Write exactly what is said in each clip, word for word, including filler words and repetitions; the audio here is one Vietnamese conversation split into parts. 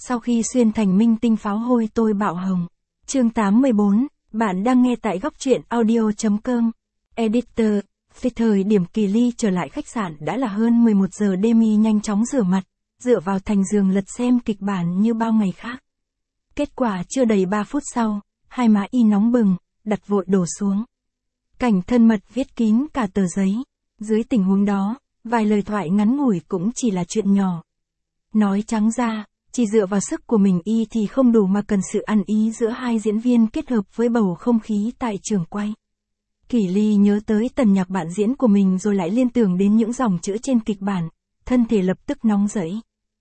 Sau khi xuyên thành minh tinh pháo hôi tôi bạo hồng. Chương tám mươi bốn, bạn đang nghe tại góc truyện audio chấm com. Editor, từ thời điểm Kỳ Ly trở lại khách sạn đã là hơn mười một giờ đêm, y nhanh chóng rửa mặt, dựa vào thành giường lật xem kịch bản như bao ngày khác. Kết quả chưa đầy ba phút sau, hai má y nóng bừng, đặt vội đổ xuống. Cảnh thân mật viết kín cả tờ giấy. Dưới tình huống đó, vài lời thoại ngắn ngủi cũng chỉ là chuyện nhỏ. Nói trắng ra, chỉ dựa vào sức của mình y thì không đủ mà cần sự ăn ý giữa hai diễn viên kết hợp với bầu không khí tại trường quay. Kỳ Ly nhớ tới Tần Nhạc bạn diễn của mình rồi lại liên tưởng đến những dòng chữ trên kịch bản, thân thể lập tức nóng rẫy.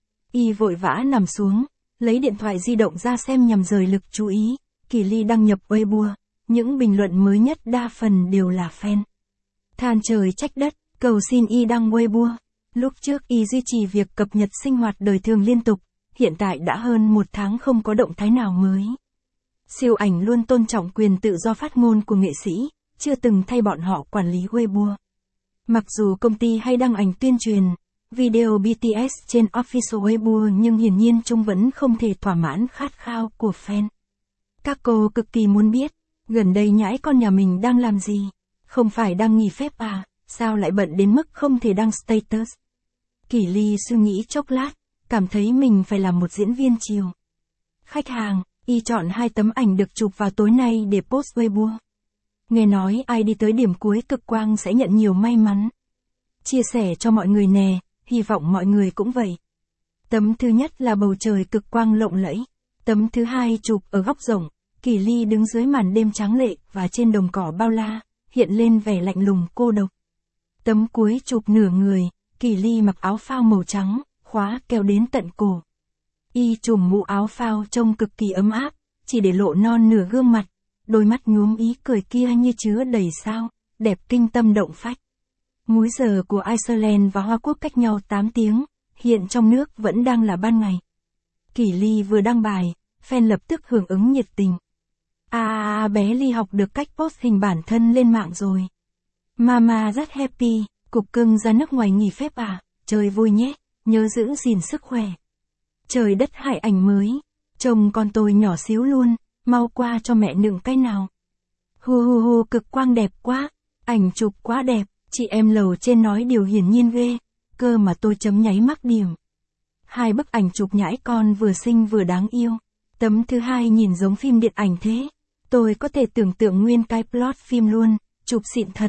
Y vội vã nằm xuống, lấy điện thoại di động ra xem nhằm rời lực chú ý. Kỳ Ly đăng nhập Weibo, những bình luận mới nhất đa phần đều là fan. Than trời trách đất, cầu xin y đăng Weibo. Lúc trước y duy trì việc cập nhật sinh hoạt đời thường liên tục, hiện tại đã hơn một tháng không có động thái nào mới. Siêu Ảnh luôn tôn trọng quyền tự do phát ngôn của nghệ sĩ, chưa từng thay bọn họ quản lý Weibo. Mặc dù công ty hay đăng ảnh tuyên truyền, video bê tê ét trên official Weibo nhưng hiển nhiên Trung vẫn không thể thỏa mãn khát khao của fan. Các cô cực kỳ muốn biết, gần đây nhãi con nhà mình đang làm gì? Không phải đang nghỉ phép à? Sao lại bận đến mức không thể đăng status? Kỳ Ly suy nghĩ chốc lát, cảm thấy mình phải làm một diễn viên chiều. Khách hàng, y chọn hai tấm ảnh được chụp vào tối nay để post Weibo. Nghe nói ai đi tới điểm cuối cực quang sẽ nhận nhiều may mắn. Chia sẻ cho mọi người nè, hy vọng mọi người cũng vậy. Tấm thứ nhất là bầu trời cực quang lộng lẫy. Tấm thứ hai chụp ở góc rộng, Kỳ Ly đứng dưới màn đêm tráng lệ và trên đồng cỏ bao la, hiện lên vẻ lạnh lùng cô độc. Tấm cuối chụp nửa người, Kỳ Ly mặc áo phao màu trắng, khóa keo đến tận cổ. Y trùm mũ áo phao trông cực kỳ ấm áp, chỉ để lộ non nửa gương mặt, đôi mắt nhuốm ý cười kia như chứa đầy sao, đẹp kinh tâm động phách. Múi giờ của Iceland và Hoa Quốc cách nhau tám tiếng, hiện trong nước vẫn đang là ban ngày. Kỳ Ly vừa đăng bài, fan lập tức hưởng ứng nhiệt tình. À, à, à bé Ly học được cách post hình bản thân lên mạng rồi. Mama rất happy, cục cưng ra nước ngoài nghỉ phép à, chơi vui nhé, nhớ giữ gìn sức khỏe. Trời đất hải ảnh mới, chồng con tôi nhỏ xíu luôn, mau qua cho mẹ nựng cái nào. Hu hu hu cực quang đẹp quá, ảnh chụp quá đẹp, chị em lầu trên nói điều hiển nhiên ghê, cơ mà tôi chấm nháy mắc điểm. Hai bức ảnh chụp nhãi con vừa xinh vừa đáng yêu, tấm thứ hai nhìn giống phim điện ảnh thế, tôi có thể tưởng tượng nguyên cái plot phim luôn, chụp xịn thật.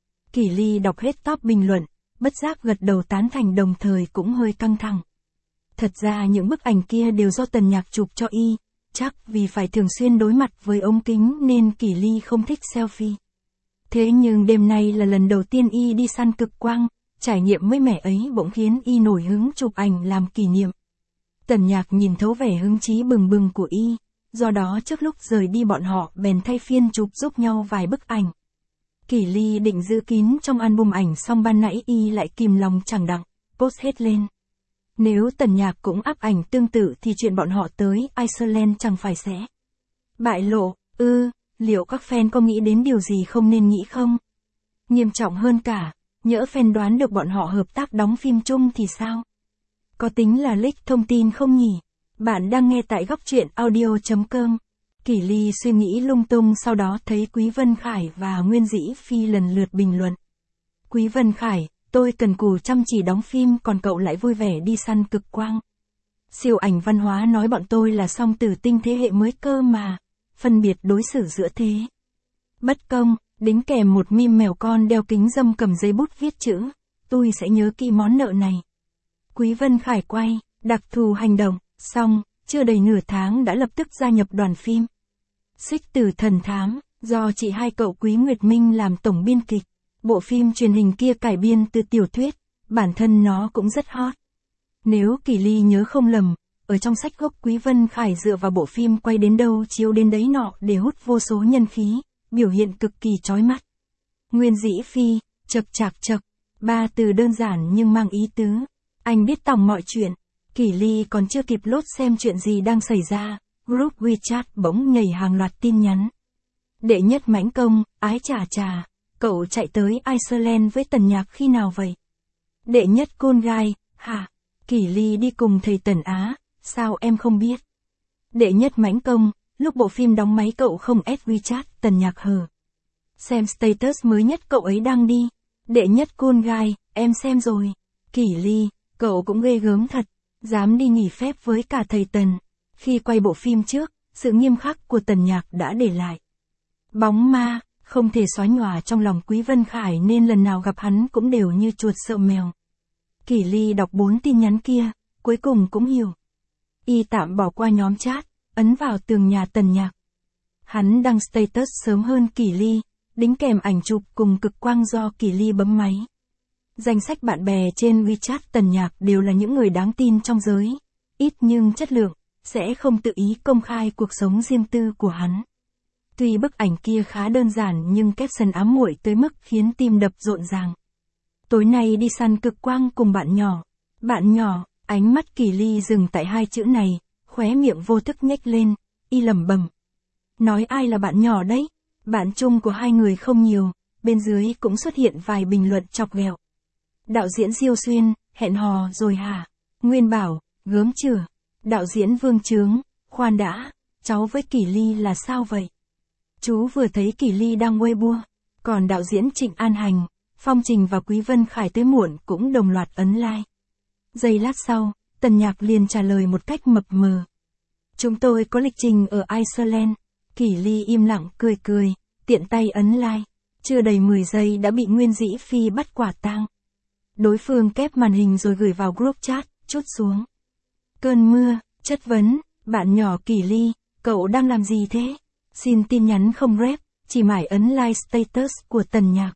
Kỳ Ly đọc hết top bình luận, bất giác gật đầu tán thành đồng thời cũng hơi căng thẳng. Thật ra những bức ảnh kia đều do Tần Nhạc chụp cho y, chắc vì phải thường xuyên đối mặt với ống kính nên Kỳ Ly không thích selfie. Thế nhưng đêm nay là lần đầu tiên y đi săn cực quang, trải nghiệm mới mẻ ấy bỗng khiến y nổi hứng chụp ảnh làm kỷ niệm. Tần Nhạc nhìn thấu vẻ hứng chí bừng bừng của y, do đó trước lúc rời đi bọn họ bèn thay phiên chụp giúp nhau vài bức ảnh. Kỳ Ly định giữ kín trong album ảnh xong ban nãy y lại kìm lòng chẳng đặng, post hết lên. Nếu Tần Nhạc cũng up ảnh tương tự thì chuyện bọn họ tới Iceland chẳng phải sẽ bại lộ, ư, ừ, liệu các fan có nghĩ đến điều gì không nên nghĩ không? Nghiêm trọng hơn cả, nhỡ fan đoán được bọn họ hợp tác đóng phim chung thì sao? Có tính là leak thông tin không nhỉ? Bạn đang nghe tại góc truyện audio chấm com. Kỳ Ly suy nghĩ lung tung sau đó thấy Quý Vân Khải và Nguyên Dĩ Phi lần lượt bình luận. Quý Vân Khải, tôi cần cù chăm chỉ đóng phim còn cậu lại vui vẻ đi săn cực quang. Siêu Ảnh văn hóa nói bọn tôi là song tử tinh thế hệ mới cơ mà, phân biệt đối xử giữa thế. Bất công, đính kèm một meme mèo con đeo kính râm cầm giấy bút viết chữ, tôi sẽ nhớ kỹ món nợ này. Quý Vân Khải quay, đặc thù hành động, xong, chưa đầy nửa tháng đã lập tức gia nhập đoàn phim. Xích Tử Thần Thám, do chị hai cậu Quý Nguyệt Minh làm tổng biên kịch. Bộ phim truyền hình kia cải biên từ tiểu thuyết, bản thân nó cũng rất hot. Nếu Kỳ Ly nhớ không lầm, ở trong sách gốc Quý Vân Khải dựa vào bộ phim quay đến đâu chiếu đến đấy nọ để hút vô số nhân khí, biểu hiện cực kỳ chói mắt. Nguyên Dĩ Phi, chật chạc chật, ba từ đơn giản nhưng mang ý tứ. Anh biết tòng mọi chuyện. Kỳ Ly còn chưa kịp lốt xem chuyện gì đang xảy ra, group WeChat bỗng nhảy hàng loạt tin nhắn. Đệ nhất mãnh công, ái chà chà, cậu chạy tới Iceland với Tần Nhạc khi nào vậy? Đệ nhất con gai, hả? Kỳ Ly đi cùng thầy Tần Á, Sao em không biết? Đệ nhất mãnh công, lúc bộ phim đóng máy cậu không add WeChat, Tần Nhạc hờ. Xem status mới nhất cậu ấy đăng đi. Đệ nhất cool guy, em xem rồi. Kỷ Ly, cậu cũng ghê gớm thật, dám đi nghỉ phép với cả thầy Tần. Khi quay bộ phim trước, sự nghiêm khắc của Tần Nhạc đã để lại bóng ma, không thể xóa nhòa trong lòng Quý Vân Khải nên lần nào gặp hắn cũng đều như chuột sợ mèo. Kỷ Ly đọc bốn tin nhắn kia, cuối cùng cũng hiểu. Y tạm bỏ qua nhóm chat, ấn vào tường nhà Tần Nhạc. Hắn đăng status sớm hơn Kỷ Ly, đính kèm ảnh chụp cùng cực quang do Kỷ Ly bấm máy. Danh sách bạn bè trên WeChat Tần Nhạc đều là những người đáng tin trong giới, ít nhưng chất lượng, sẽ không tự ý công khai cuộc sống riêng tư của hắn. Tuy bức ảnh kia khá đơn giản nhưng caption ám muội tới mức khiến tim đập rộn ràng. Tối nay đi săn cực quang cùng bạn nhỏ. Bạn nhỏ, ánh mắt Kỷ Ly dừng tại hai chữ này, khóe miệng vô thức nhếch lên, y lẩm bẩm. Nói ai là bạn nhỏ đấy? Bạn chung của hai người không nhiều, bên dưới cũng xuất hiện vài bình luận chọc ghẹo. Đạo diễn Diêu Xuyên, hẹn hò rồi hả? Nguyên Bảo, gớm chửa. Đạo diễn Vương Chướng, khoan đã, cháu với Kỷ Ly là sao vậy? Chú vừa thấy Kỷ Ly đang Weibo, còn đạo diễn Trịnh An Hành, Phong Trình và Quý Vân Khải tới muộn cũng đồng loạt ấn like. Giây lát sau, Tần Nhạc liền trả lời một cách mập mờ. Chúng tôi có lịch trình ở Iceland. Kỷ Ly im lặng cười cười, tiện tay ấn like. Chưa đầy mười giây đã bị Nguyên Dĩ Phi bắt quả tang. Đối phương kép màn hình rồi gửi vào group chat, trút xuống. Cơn mưa, chất vấn, bạn nhỏ Kỷ Ly, cậu đang làm gì thế? Xin tin nhắn không rep, chỉ mải ấn like status của Tần Nhạc.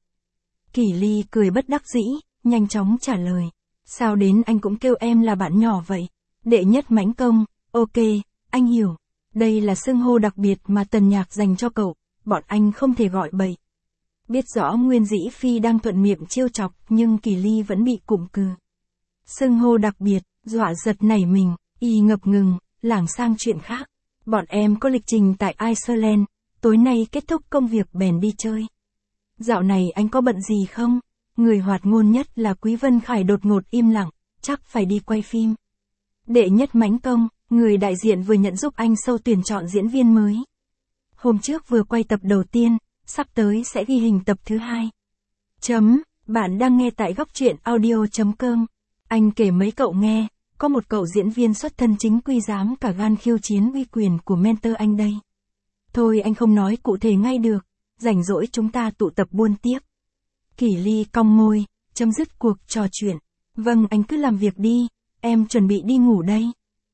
Kỷ Ly cười bất đắc dĩ, nhanh chóng trả lời. Sao đến anh cũng kêu em là bạn nhỏ vậy? Đệ nhất mãnh công, ok, anh hiểu. Đây là xưng hô đặc biệt mà Tần Nhạc dành cho cậu, bọn anh không thể gọi bậy. Biết rõ Nguyên Dĩ Phi đang thuận miệng trêu chọc nhưng Kỷ Ly vẫn bị cụm cừ. Xưng hô đặc biệt, dọa giật nảy mình, y ngập ngừng, lảng sang chuyện khác. Bọn em có lịch trình tại Iceland, tối nay kết thúc công việc bèn đi chơi. Dạo này anh có bận gì không? Người hoạt ngôn nhất là Quý Vân Khải đột ngột im lặng, chắc phải đi quay phim. Đệ nhất mãnh công, người đại diện vừa nhận giúp anh sâu tuyển chọn diễn viên mới. Hôm trước vừa quay tập đầu tiên, sắp tới sẽ ghi hình tập thứ hai. Chấm, bạn đang nghe tại góc truyện audio chấm com. Anh kể mấy cậu nghe, có một cậu diễn viên xuất thân chính quy dám cả gan khiêu chiến uy quyền của mentor anh đây. Thôi anh không nói cụ thể ngay được, rảnh rỗi chúng ta tụ tập buôn tiếp. Kỷ Ly cong môi, chấm dứt cuộc trò chuyện. Vâng anh cứ làm việc đi, em chuẩn bị đi ngủ đây.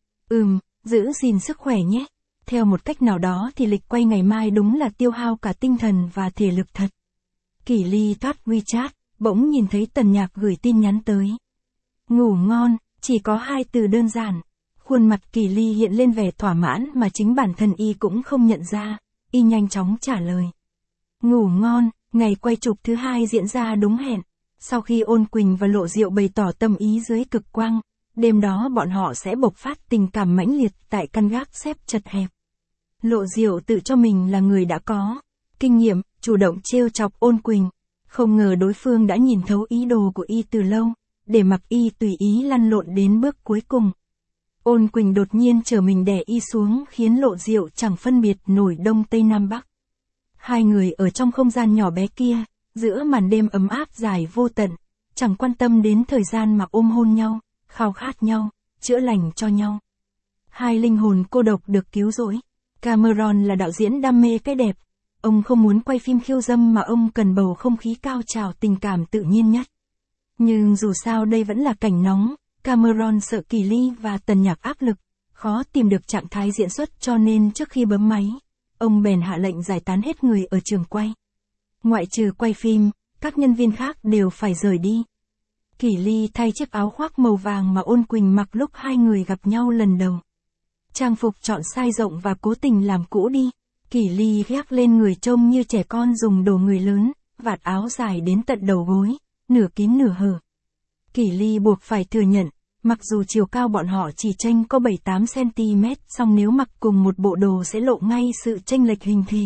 Ừm, giữ gìn sức khỏe nhé. Theo một cách nào đó thì lịch quay ngày mai đúng là tiêu hao cả tinh thần và thể lực thật. Kỷ Ly thoát WeChat, bỗng nhìn thấy Tần Nhạc gửi tin nhắn tới. Ngủ ngon, chỉ có hai từ đơn giản. Khuôn mặt Kỷ Ly hiện lên vẻ thỏa mãn mà chính bản thân y cũng không nhận ra, y nhanh chóng trả lời. Ngủ ngon, ngày quay chụp thứ hai diễn ra đúng hẹn. Sau khi Ôn Quỳnh và Lộ Diệu bày tỏ tâm ý dưới cực quang, đêm đó bọn họ sẽ bộc phát tình cảm mãnh liệt tại căn gác xếp chật hẹp. Lộ Diệu tự cho mình là người đã có kinh nghiệm, chủ động trêu chọc Ôn Quỳnh. Không ngờ đối phương đã nhìn thấu ý đồ của y từ lâu, để mặc y tùy ý lăn lộn đến bước cuối cùng. Ôn Quỳnh đột nhiên trở mình đè y xuống khiến Lộ Diệu chẳng phân biệt nổi đông tây nam bắc. Hai người ở trong không gian nhỏ bé kia, giữa màn đêm ấm áp dài vô tận, chẳng quan tâm đến thời gian mà ôm hôn nhau, khao khát nhau, chữa lành cho nhau. Hai linh hồn cô độc được cứu rỗi. Cameron là đạo diễn đam mê cái đẹp. Ông không muốn quay phim khiêu dâm mà ông cần bầu không khí cao trào tình cảm tự nhiên nhất. Nhưng dù sao đây vẫn là cảnh nóng, Cameron sợ Kỷ Ly và Tần Nhạc áp lực, khó tìm được trạng thái diễn xuất cho nên trước khi bấm máy, ông bèn hạ lệnh giải tán hết người ở trường quay. Ngoại trừ quay phim, các nhân viên khác đều phải rời đi. Kỷ Ly thay chiếc áo khoác màu vàng mà Ôn Quỳnh mặc lúc hai người gặp nhau lần đầu. Trang phục chọn size rộng và cố tình làm cũ đi. Kỷ Ly gác lên người trông như trẻ con dùng đồ người lớn, vạt áo dài đến tận đầu gối, nửa kín nửa hở. Kỷ Ly buộc phải thừa nhận, mặc dù chiều cao bọn họ chỉ chênh có bảy tám xăng-ti-mét, song nếu mặc cùng một bộ đồ sẽ lộ ngay sự chênh lệch hình thể.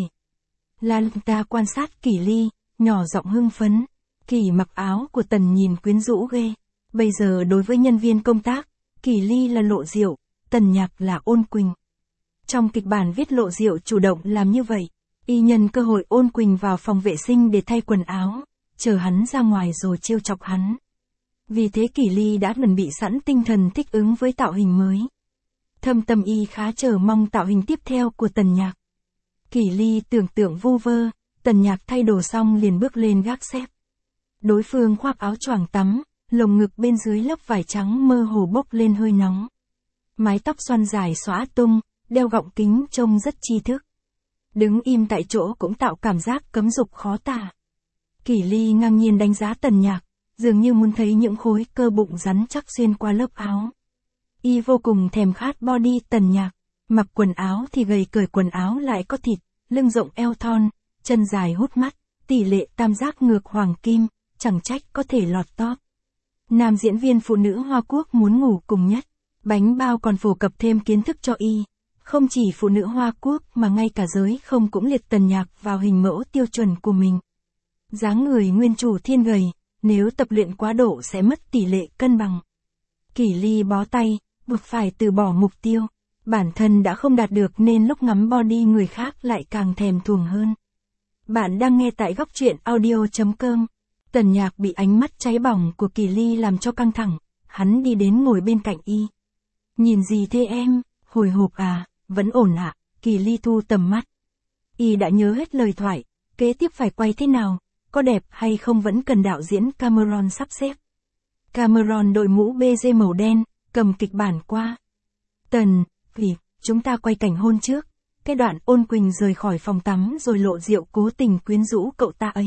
Lanta quan sát Kỷ Ly, nhỏ giọng hưng phấn. Kỷ mặc áo của Tần nhìn quyến rũ ghê. Bây giờ đối với nhân viên công tác, Kỷ Ly là Lộ Diệu, Tần Nhạc là Ôn Quỳnh. Trong kịch bản viết Lộ Diệu chủ động làm như vậy, y nhân cơ hội Ôn Quỳnh vào phòng vệ sinh để thay quần áo, chờ hắn ra ngoài rồi trêu chọc hắn. Vì thế Kỷ Ly đã chuẩn bị sẵn tinh thần thích ứng với tạo hình mới. Thâm tâm y khá chờ mong tạo hình tiếp theo của Tần Nhạc. Kỷ Ly tưởng tượng vu vơ, Tần Nhạc thay đồ xong liền bước lên gác xếp. Đối phương khoác áo choàng tắm, lồng ngực bên dưới lớp vải trắng mơ hồ bốc lên hơi nóng. Mái tóc xoăn dài xõa tung, đeo gọng kính trông rất tri thức. Đứng im tại chỗ cũng tạo cảm giác cấm dục khó tả. Kỷ Ly ngang nhiên đánh giá Tần Nhạc, dường như muốn thấy những khối cơ bụng rắn chắc xuyên qua lớp áo. Y vô cùng thèm khát body Tần Nhạc, mặc quần áo thì gầy, cởi quần áo lại có thịt, lưng rộng eo thon, chân dài hút mắt, tỷ lệ tam giác ngược hoàng kim, chẳng trách có thể lọt top. Nam diễn viên phụ nữ Hoa Quốc muốn ngủ cùng nhất, bánh bao còn phổ cập thêm kiến thức cho y. Không chỉ phụ nữ Hoa Quốc mà ngay cả giới không cũng liệt Tần Nhạc vào hình mẫu tiêu chuẩn của mình. Dáng người nguyên chủ thiên gầy, nếu tập luyện quá độ sẽ mất tỷ lệ cân bằng. Kỷ Ly bó tay, buộc phải từ bỏ mục tiêu. Bản thân đã không đạt được nên lúc ngắm body người khác lại càng thèm thuồng hơn. Bạn đang nghe tại góc truyện audio chấm com. Tần Nhạc bị ánh mắt cháy bỏng của Kỷ Ly làm cho căng thẳng, hắn đi đến ngồi bên cạnh y. Nhìn gì thế em, hồi hộp à, vẫn ổn ạ, à? Kỷ Ly thu tầm mắt. Y đã nhớ hết lời thoại, kế tiếp phải quay thế nào, có đẹp hay không vẫn cần đạo diễn Cameron sắp xếp. Cameron đội mũ bê giê màu đen, cầm kịch bản qua. Tần, vì, chúng ta quay cảnh hôn trước. Cái đoạn Ôn Quỳnh rời khỏi phòng tắm rồi Lộ Diệu cố tình quyến rũ cậu ta ấy.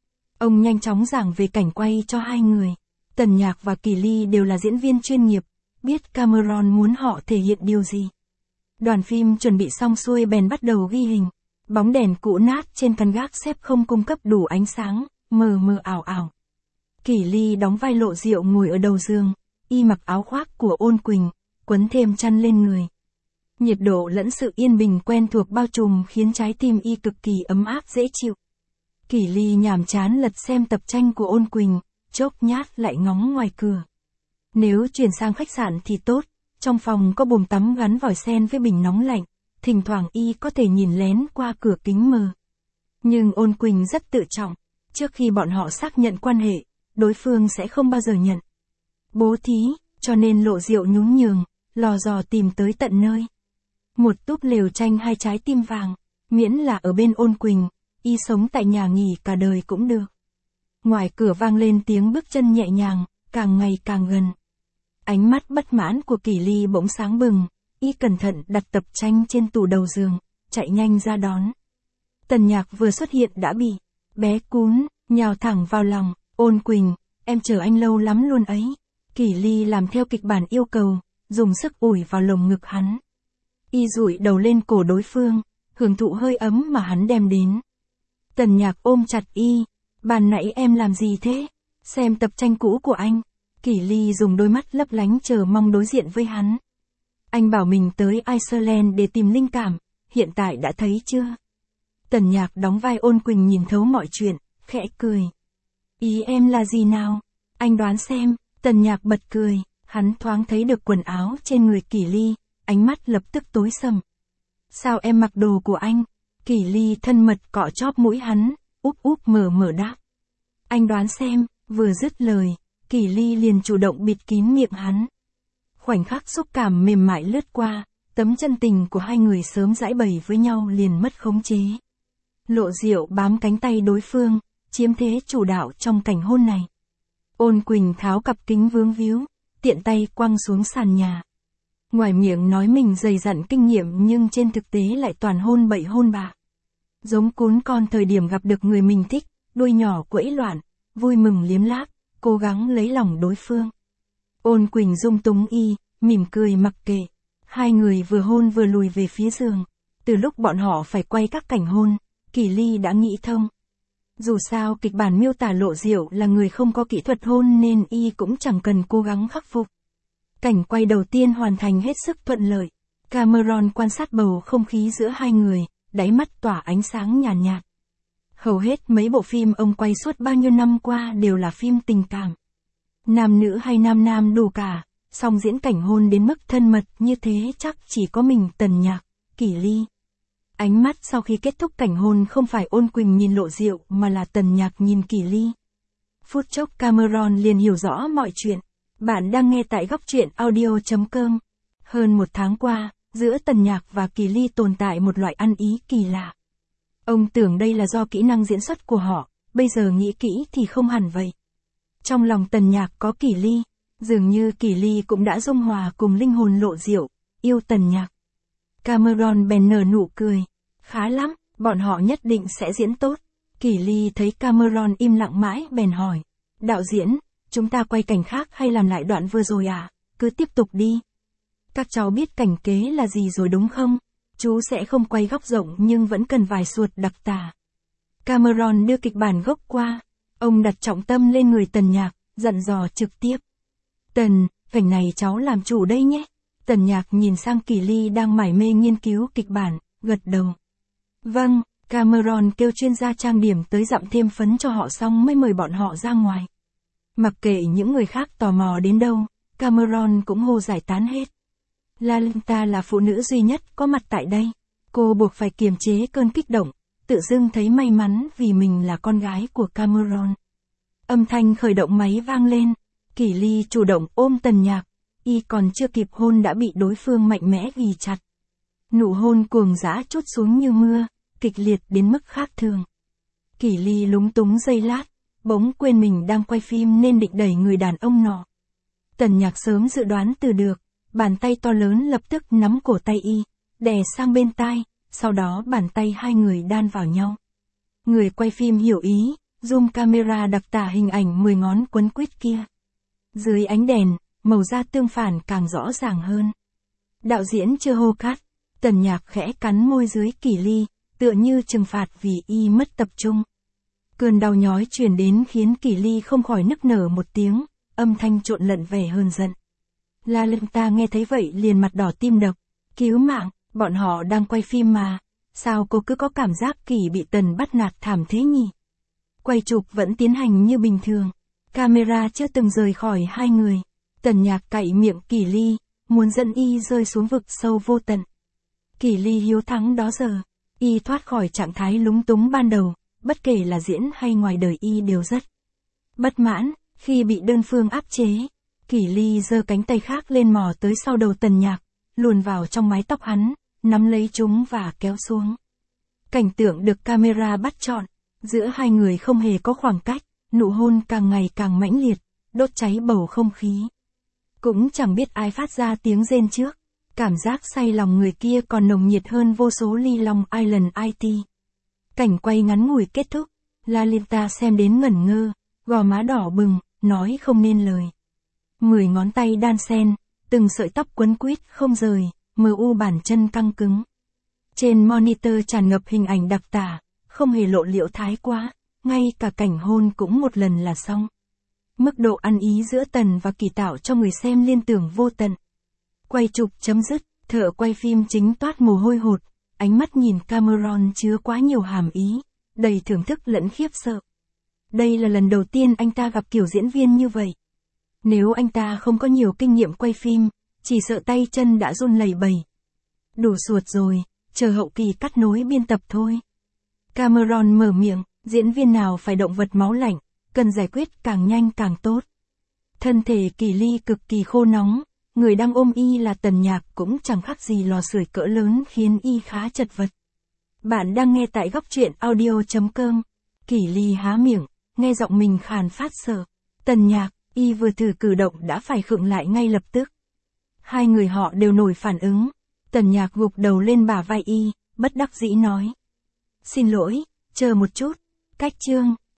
Ông nhanh chóng giảng về cảnh quay cho hai người. Tần Nhạc và Kỷ Ly đều là diễn viên chuyên nghiệp, biết Cameron muốn họ thể hiện điều gì. Đoàn phim chuẩn bị xong xuôi bèn bắt đầu ghi hình. Bóng đèn cũ nát trên căn gác xếp không cung cấp đủ ánh sáng, mờ mờ ảo ảo. Kỷ Ly đóng vai Lộ Diệu ngồi ở đầu giường, y mặc áo khoác của Ôn Quỳnh, quấn thêm chăn lên người. Nhiệt độ lẫn sự yên bình quen thuộc bao trùm khiến trái tim y cực kỳ ấm áp dễ chịu. Kỷ Ly nhàm chán lật xem tập tranh của Ôn Quỳnh, chốc nhát lại ngóng ngoài cửa. Nếu chuyển sang khách sạn thì tốt, trong phòng có bồn tắm gắn vòi sen với bình nóng lạnh, thỉnh thoảng y có thể nhìn lén qua cửa kính mờ. Nhưng Ôn Quỳnh rất tự trọng, trước khi bọn họ xác nhận quan hệ, đối phương sẽ không bao giờ nhận bố thí, cho nên Lộ Diệu nhún nhường, lò dò tìm tới tận nơi. Một túp lều tranh hai trái tim vàng, miễn là ở bên Ôn Quỳnh, y sống tại nhà nghỉ cả đời cũng được. Ngoài cửa vang lên tiếng bước chân nhẹ nhàng, càng ngày càng gần. Ánh mắt bất mãn của Kỷ Ly bỗng sáng bừng, y cẩn thận đặt tập tranh trên tủ đầu giường, chạy nhanh ra đón. Tần Nhạc vừa xuất hiện đã bị bé cún, nhào thẳng vào lòng. Ôn Quỳnh, em chờ anh lâu lắm luôn ấy. Kỷ Ly làm theo kịch bản yêu cầu, dùng sức ủi vào lồng ngực hắn. Y dụi đầu lên cổ đối phương, hưởng thụ hơi ấm mà hắn đem đến. Tần Nhạc ôm chặt y, ban nãy em làm gì thế? Xem tập tranh cũ của anh. Kỷ Ly dùng đôi mắt lấp lánh chờ mong đối diện với hắn. Anh bảo mình tới Iceland để tìm linh cảm, hiện tại đã thấy chưa? Tần Nhạc đóng vai Ôn Quỳnh nhìn thấu mọi chuyện, khẽ cười. Ý em là gì nào? Anh đoán xem. Tần Nhạc bật cười, hắn thoáng thấy được quần áo trên người Kỷ Ly, ánh mắt lập tức tối sầm. Sao em mặc đồ của anh? Kỷ Ly thân mật cọ chóp mũi hắn, úp úp mở mở đáp. Anh đoán xem, vừa dứt lời, Kỷ Ly liền chủ động bịt kín miệng hắn. Khoảnh khắc xúc cảm mềm mại lướt qua, tấm chân tình của hai người sớm giãi bày với nhau liền mất khống chế. Lộ Diệu bám cánh tay đối phương, chiếm thế chủ đạo trong cảnh hôn này. Ôn Quỳnh tháo cặp kính vướng víu, tiện tay quăng xuống sàn nhà. Ngoài miệng nói mình dày dặn kinh nghiệm nhưng trên thực tế lại toàn hôn bậy hôn bạ. Giống cún con thời điểm gặp được người mình thích, đuôi nhỏ quẫy loạn, vui mừng liếm láp, cố gắng lấy lòng đối phương. Ôn Quỳnh dung túng y, mỉm cười mặc kệ. Hai người vừa hôn vừa lùi về phía giường. Từ lúc bọn họ phải quay các cảnh hôn, Kỷ Ly đã nghĩ thông. Dù sao kịch bản miêu tả Lộ Diệu là người không có kỹ thuật hôn nên y cũng chẳng cần cố gắng khắc phục. Cảnh quay đầu tiên hoàn thành hết sức thuận lợi. Cameron quan sát bầu không khí giữa hai người, đáy mắt tỏa ánh sáng nhàn nhạt, nhạt. Hầu hết mấy bộ phim ông quay suốt bao nhiêu năm qua đều là phim tình cảm. Nam nữ hay nam nam đủ cả, song diễn cảnh hôn đến mức thân mật như thế chắc chỉ có mình Tần Nhạc, Kỷ Ly. Ánh mắt sau khi kết thúc cảnh hôn không phải Ôn Quỳnh nhìn Lộ Diệu mà là Tần Nhạc nhìn Kỷ Ly. Phút chốc Cameron liền hiểu rõ mọi chuyện. Bạn đang nghe tại góc truyện audio chấm com. Hơn một tháng qua, giữa Tần Nhạc và Kỷ Ly tồn tại một loại ăn ý kỳ lạ. Ông tưởng đây là do kỹ năng diễn xuất của họ, bây giờ nghĩ kỹ thì không hẳn vậy. Trong lòng Tần Nhạc có Kỷ Ly, dường như Kỷ Ly cũng đã dung hòa cùng linh hồn Lộ Diệu, yêu Tần Nhạc. Cameron bèn nở nụ cười. Khá lắm, bọn họ nhất định sẽ diễn tốt. Kỷ Ly thấy Cameron im lặng mãi bèn hỏi. Đạo diễn, chúng ta quay cảnh khác hay làm lại đoạn vừa rồi à? Cứ tiếp tục đi. Các cháu biết cảnh kế là gì rồi đúng không? Chú sẽ không quay góc rộng nhưng vẫn cần vài suột đặc tả. Cameron đưa kịch bản gốc qua. Ông đặt trọng tâm lên người Tần Nhạc, dặn dò trực tiếp. Tần, cảnh này cháu làm chủ đây nhé. Tần Nhạc nhìn sang Kỷ Ly đang mải mê nghiên cứu kịch bản, gật đầu. Vâng, Cameron kêu chuyên gia trang điểm tới dặm thêm phấn cho họ xong mới mời bọn họ ra ngoài. Mặc kệ những người khác tò mò đến đâu, Cameron cũng hô giải tán hết. Lalita là phụ nữ duy nhất có mặt tại đây. Cô buộc phải kiềm chế cơn kích động, tự dưng thấy may mắn vì mình là con gái của Cameron. Âm thanh khởi động máy vang lên. Kỷ Ly chủ động ôm Tần Nhạc, y còn chưa kịp hôn đã bị đối phương mạnh mẽ ghì chặt. Nụ hôn cuồng dã trút xuống như mưa, kịch liệt đến mức khác thường. Kỷ Ly lúng túng giây lát, bỗng quên mình đang quay phim nên định đẩy người đàn ông nọ. Tần Nhạc sớm dự đoán từ được, bàn tay to lớn lập tức nắm cổ tay y, đè sang bên tai, sau đó bàn tay hai người đan vào nhau. Người quay phim hiểu ý, zoom camera đặc tả hình ảnh mười ngón quấn quýt kia. Dưới ánh đèn, màu da tương phản càng rõ ràng hơn. Đạo diễn chưa hô cắt, Tần Nhạc khẽ cắn môi dưới Kỷ Ly, tựa như trừng phạt vì y mất tập trung. Cơn đau nhói truyền đến khiến Kỷ Ly không khỏi nức nở một tiếng, âm thanh trộn lẫn vẻ hờn giận. Lalita nghe thấy vậy liền mặt đỏ tim đập. Cứu mạng, bọn họ đang quay phim mà. Sao cô cứ có cảm giác Kỷ bị Tần bắt nạt thảm thế nhỉ? Quay chụp vẫn tiến hành như bình thường. Camera chưa từng rời khỏi hai người. Tần Nhạc cạy miệng Kỷ Ly, muốn dẫn y rơi xuống vực sâu vô tận. Kỷ Ly hiếu thắng đó giờ. Y thoát khỏi trạng thái lúng túng ban đầu, bất kể là diễn hay ngoài đời y đều rất bất mãn, khi bị đơn phương áp chế. Kỷ Ly giơ cánh tay khác lên mò tới sau đầu Tần Nhạc, luồn vào trong mái tóc hắn, nắm lấy chúng và kéo xuống. Cảnh tượng được camera bắt trọn, giữa hai người không hề có khoảng cách, nụ hôn càng ngày càng mãnh liệt, đốt cháy bầu không khí. Cũng chẳng biết ai phát ra tiếng rên trước, cảm giác say lòng người kia còn nồng nhiệt hơn vô số ly Long Island i tê. Cảnh quay ngắn ngủi kết thúc, Lalita xem đến ngẩn ngơ, gò má đỏ bừng, nói không nên lời. Mười ngón tay đan xen, từng sợi tóc quấn quýt không rời, mờ u bàn chân căng cứng. Trên monitor tràn ngập hình ảnh đặc tả, không hề lộ liễu thái quá, ngay cả cảnh hôn cũng một lần là xong. Mức độ ăn ý giữa Tần và Kỷ tạo cho người xem liên tưởng vô tận. Quay chụp chấm dứt, thợ quay phim chính toát mồ hôi hột, ánh mắt nhìn Cameron chứa quá nhiều hàm ý, đầy thưởng thức lẫn khiếp sợ. Đây là lần đầu tiên anh ta gặp kiểu diễn viên như vậy. Nếu anh ta không có nhiều kinh nghiệm quay phim, chỉ sợ tay chân đã run lẩy bẩy. Đủ suột rồi, chờ hậu kỳ cắt nối biên tập thôi. Cameron mở miệng, diễn viên nào phải động vật máu lạnh, cần giải quyết càng nhanh càng tốt. Thân thể Kỷ Ly cực kỳ khô nóng, người đang ôm y là Tần Nhạc cũng chẳng khác gì lò sưởi cỡ lớn khiến y khá chật vật. Bạn đang nghe tại góc truyện audio chấm com. Kỷ Ly há miệng, nghe giọng mình khàn phát sợ. Tần Nhạc, y vừa thử cử động đã phải khựng lại ngay lập tức. Hai người họ đều nổi phản ứng. Tần Nhạc gục đầu lên bả vai y, bất đắc dĩ nói. Xin lỗi, chờ một chút. Cách chương.